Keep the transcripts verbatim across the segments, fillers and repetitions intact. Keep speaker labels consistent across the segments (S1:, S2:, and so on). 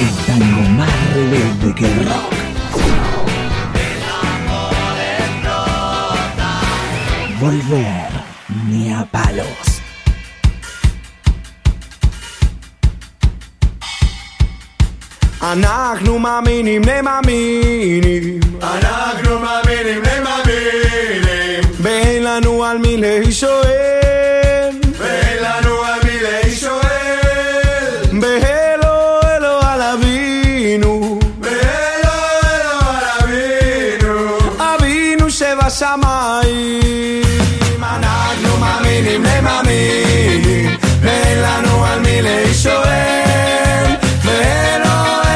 S1: El tango más rebelde que el rock. Volver ni a palos.
S2: אנחנו מאמינים למאמינים,
S3: אנחנו מאמינים למאמינים,
S2: ואין לנו על מי להישואל,
S3: ואין לנו על מי להישואל,
S2: בהלו אלו על אבינו,
S3: בהלו אלו על אבינו,
S2: אבינו שבשמיים. אנחנו מאמינים למאמינים, ואין לנו על מי להישואל, בהלו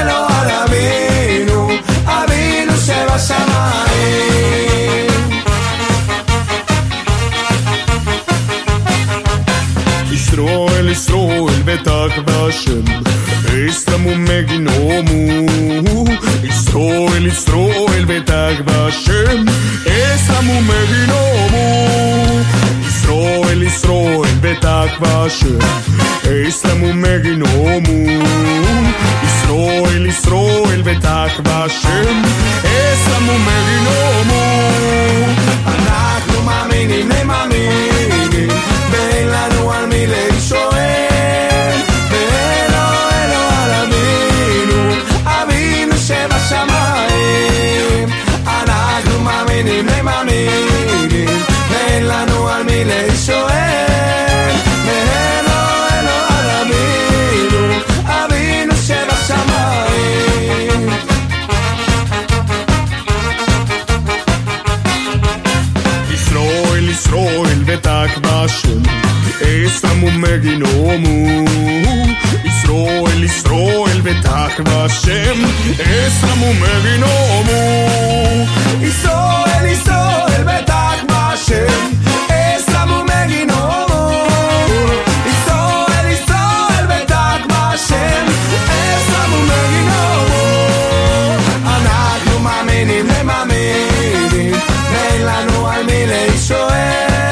S3: ישראל ישראל בתקווה השם אסלאמו מגינומו ישראל ישראל בתקווה השם אסלאמו מגינומו ישראל ישראל בתקווה השם אסלאמו מגינומו ישראל ישראל בתקווה השם אסלאמו מגינומו
S2: אנחנו מאמינים למאמינים ואין לנו על מי להישואל ואלו אלו על אבינו אבינו שבשמיים אנחנו מאמינים למאמינים ואין לנו על מי להישואל ואלו אלו על אבינו אבינו שבשמיים
S3: ישראל ישראל בתקווה השם אסלאמו מגינומו ישראל ישראל בתקווה השם אסלאמו מגינומו
S2: ישראל ישראל בתקווה השם אסלאמו מגינומו ישראל ישראל בתקווה השם אסלאמו מגינומו אנחנו מאמינים למאמינים ואין לנו על מי להישואל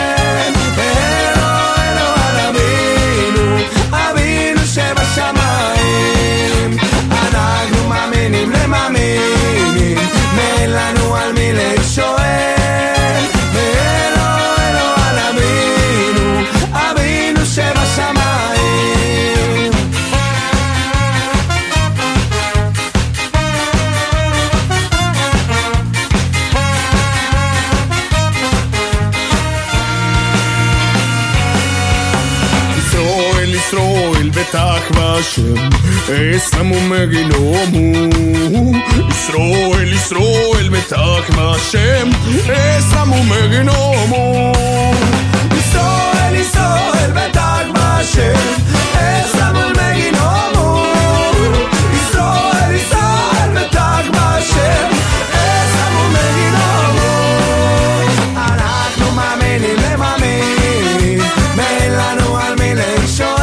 S3: בתקווה השם אסלאמו מגינומו ישראל ישראל בתקווה השם אסלאמו מגינומו
S2: ישראל ישראל בתקווה השם אסלאמו מגינומו ישראל ישראל בתקווה השם אסלאמו מגינומו אנחנו מאמינים למאמינים ואין לנו על מי להישואל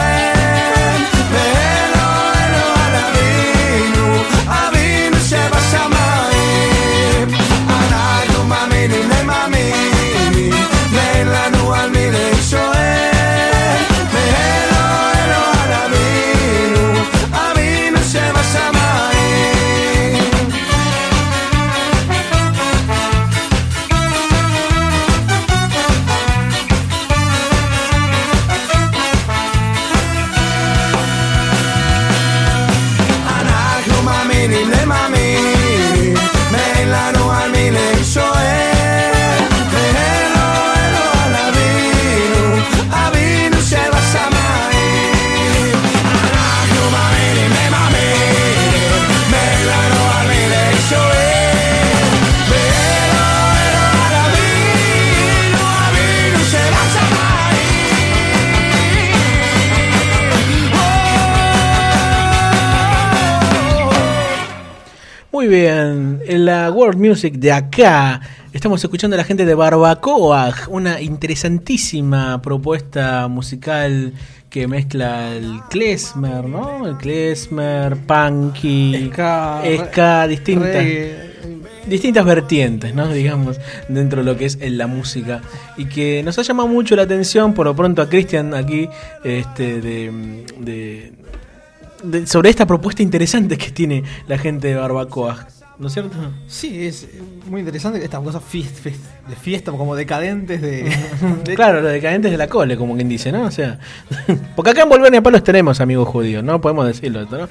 S4: Muy bien, en la World Music de acá estamos escuchando a la gente de Barbacoa, una interesantísima propuesta musical que mezcla el klezmer, ¿no? El klezmer, punky, ska, ska distintas, reggae. distintas vertientes, ¿no? Digamos, dentro de lo que es la música y que nos ha llamado mucho la atención, por lo pronto a Cristian aquí, este, de, de de, sobre esta propuesta interesante que tiene la gente de Barbacoa, ¿no es cierto?
S5: Sí, es muy interesante estas cosas fiest, fiest, de fiesta, como decadentes de,
S4: de... Claro, los decadentes de la cole, como quien dice, ¿no? O sea, porque acá en Volver a Palos tenemos amigos judíos, ¿no? Podemos decirlo esto, ¿no?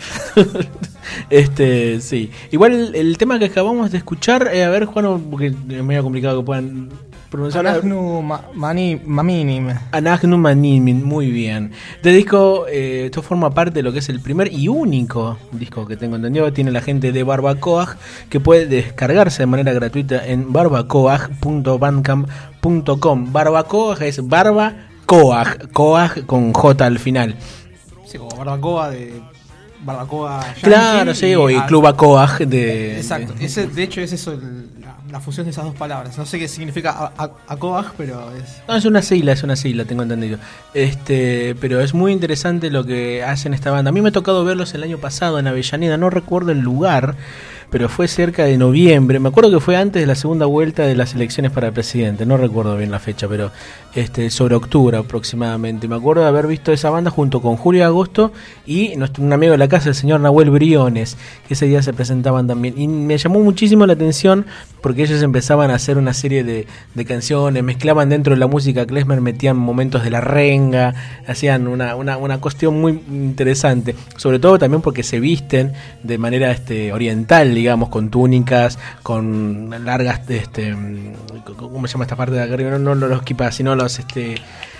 S4: este, sí. Igual el, el tema que acabamos de escuchar, eh, a ver, Juan, porque es medio complicado que puedan pronunciar.
S5: Anagnu ma, mani, Maminim.
S4: Anagnu Maminim, muy bien. Este disco, eh, esto forma parte de lo que es el primer y único disco que tengo entendido. Tiene la gente de Barbacoa, que puede descargarse de manera gratuita en barbacoa punto bandcamp punto com. Barbacoa es barbacoa, coag con J al final.
S5: Sí, como barbacoa de... Barbacoa yankee,
S4: claro, sí, o el Club Acoag de...
S5: Exacto, ese, de hecho es eso, el, la, la fusión de esas dos palabras. No sé qué significa Acoag, pero es...
S4: No, es una sigla, es una sigla, tengo entendido. Este, pero es muy interesante lo que hacen esta banda. A mí me ha tocado verlos el año pasado en Avellaneda, no recuerdo el lugar, pero fue cerca de noviembre. Me acuerdo que fue antes de la segunda vuelta de las elecciones para presidente, no recuerdo bien la fecha, pero este, sobre octubre aproximadamente. Me acuerdo de haber visto esa banda junto con Julio Agosto y nuestro, un amigo de la casa, el señor Nahuel Briones, que ese día se presentaban también. Y me llamó muchísimo la atención porque ellos empezaban a hacer una serie de, de canciones, mezclaban dentro de la música klezmer, metían momentos de la renga, hacían una, una, una cuestión muy interesante, sobre todo también porque se visten de manera este, oriental, digamos, con túnicas, con largas, este, ¿cómo se llama esta parte de acá arriba? No, no los kipas, sino los, este,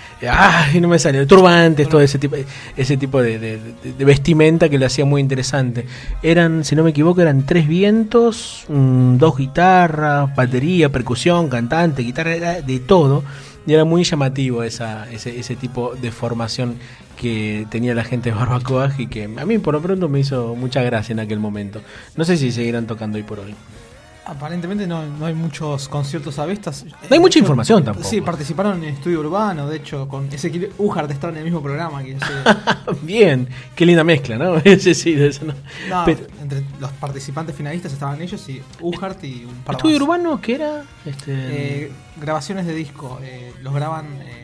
S4: ay, no me sale, turbantes, todo ese tipo, ese tipo de, de, de, de vestimenta que lo hacía muy interesante. Eran, si no me equivoco, eran tres vientos, um, dos guitarras, batería, percusión, cantante, guitarra, era de todo. Y era muy llamativo esa, ese, ese tipo de formación que tenía la gente de Barbacoa y que a mí por lo pronto me hizo mucha gracia en aquel momento. No sé si seguirán tocando hoy por hoy.
S5: Aparentemente no, no hay muchos conciertos a vistas.
S4: No hay mucha información tampoco.
S5: Sí, participaron en Estudio Urbano, de hecho, con Ezequiel Ujart está en el mismo programa. Que ese...
S4: Bien, qué linda mezcla, ¿no? sí, sí, de eso no.
S5: no
S4: Pero...
S5: entre los participantes finalistas estaban ellos y Ujart y un par
S4: ¿Estudio
S5: más.
S4: Urbano qué era? Este...
S5: Eh, grabaciones de disco, eh, los graban... Eh,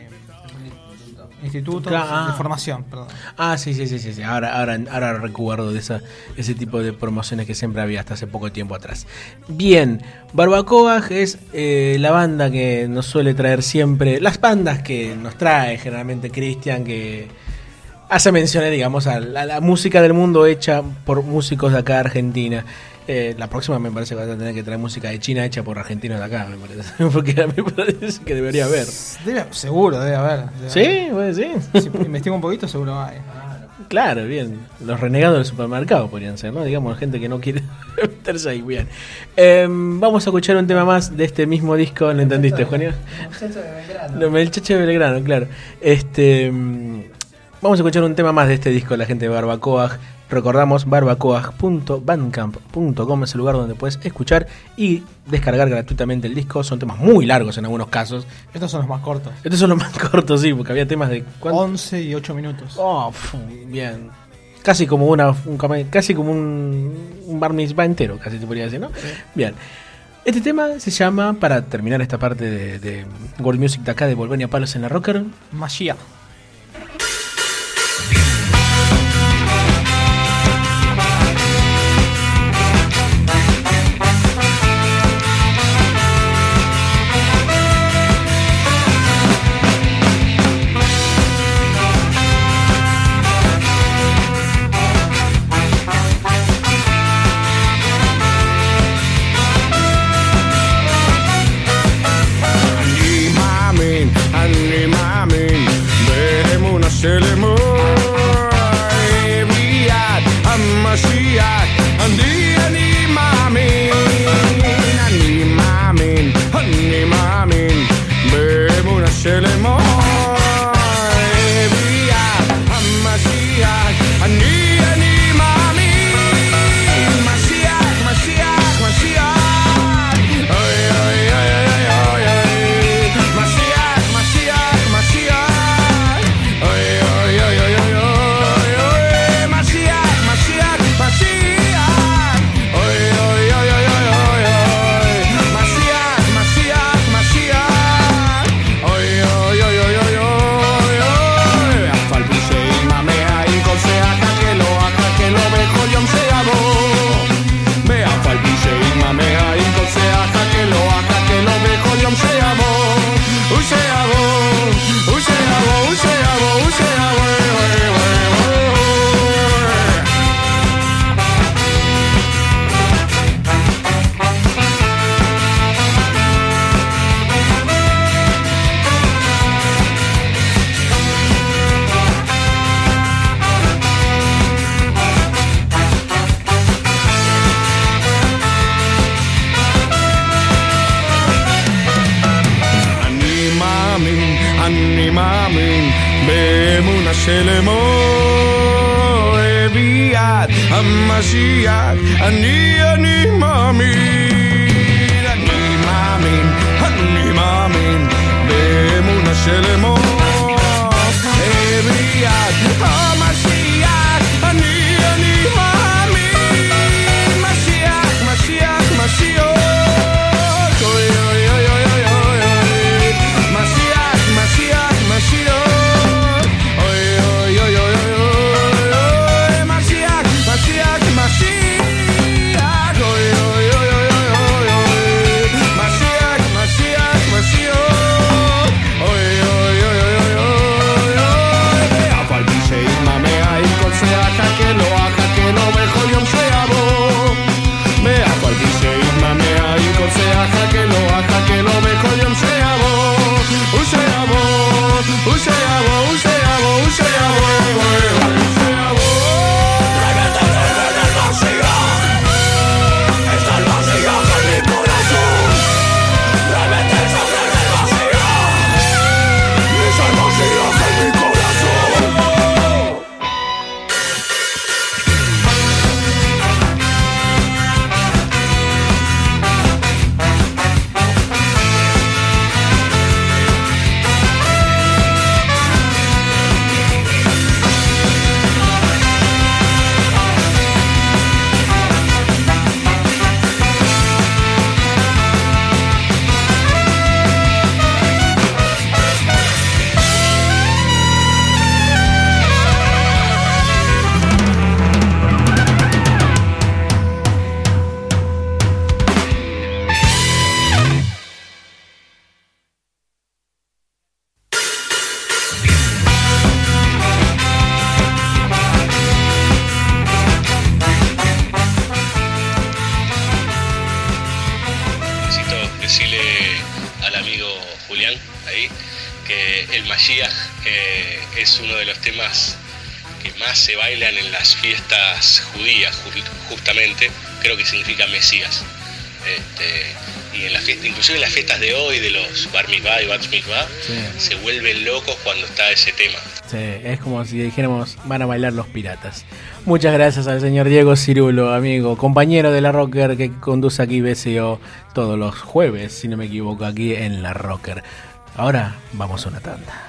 S5: institutos
S4: claro,
S5: de
S4: ah.
S5: formación, perdón.
S4: Ah, sí, sí, sí, sí, sí. Ahora, ahora, ahora recuerdo de esa, ese tipo de promociones que siempre había hasta hace poco tiempo atrás. Bien, Barbacoa es eh, la banda que nos suele traer siempre, las bandas que nos trae generalmente Cristian, que hace menciones, digamos, a la, a la música del mundo hecha por músicos de acá de Argentina. Eh, la próxima me parece que vas a tener que traer música de China hecha por argentinos de acá, me parece. Porque me parece que debería haber.
S5: Debe, seguro, debe haber. Debe
S4: ¿Sí?
S5: haber.
S4: Pues sí.
S5: Si investigo un poquito, seguro hay.
S4: Claro, bien. Los renegados del supermercado podrían ser, ¿no? Digamos, gente que no quiere meterse ahí. Bien. Eh, vamos a escuchar un tema más de este mismo disco. ¿Lo entendiste, Juanio?
S5: El Chacho de Belgrano.
S4: El Chacho de Belgrano, claro. Este, vamos a escuchar un tema más de este disco de la gente de Barbacoa. Recordamos, barbacoa punto bandcamp punto com es el lugar donde puedes escuchar y descargar gratuitamente el disco. Son temas muy largos en algunos casos.
S5: Estos son los más cortos.
S4: Estos son los más cortos, sí, porque había temas de... ¿cuánto?
S5: once y ocho minutos.
S4: Oh, pf, bien. Casi como una un, casi como un, un bar mitzvah entero, casi te podría decir, ¿no? Sí. Bien. Este tema se llama, para terminar esta parte de, de World Music de acá, de Volver a Palos en la Rocker,
S5: Mashiach.
S3: אני מאמין, אני מאמין
S2: Shelemo Eviat Hamashiach Ani Ani Mamin Ani Mamin Ani Mamin Be'emuna Shelemo Eviat Hamashiach Ani Ani Mamin Mashiach Mashiach Mashiach
S6: Es uno de los temas que más se bailan en las fiestas judías, justamente, creo que significa Mesías. Este, y en la fiesta, inclusive en las fiestas de hoy, de los Bar Mitzvah y Bat Mitzvah, sí, se vuelven locos cuando está ese tema.
S4: Sí, es como si dijéramos, van a bailar los piratas. Muchas gracias al señor Diego Cirulo, amigo, compañero de La Rocker, que conduce aquí B C O todos los jueves, si no me equivoco, aquí en La Rocker. Ahora vamos a una tanda.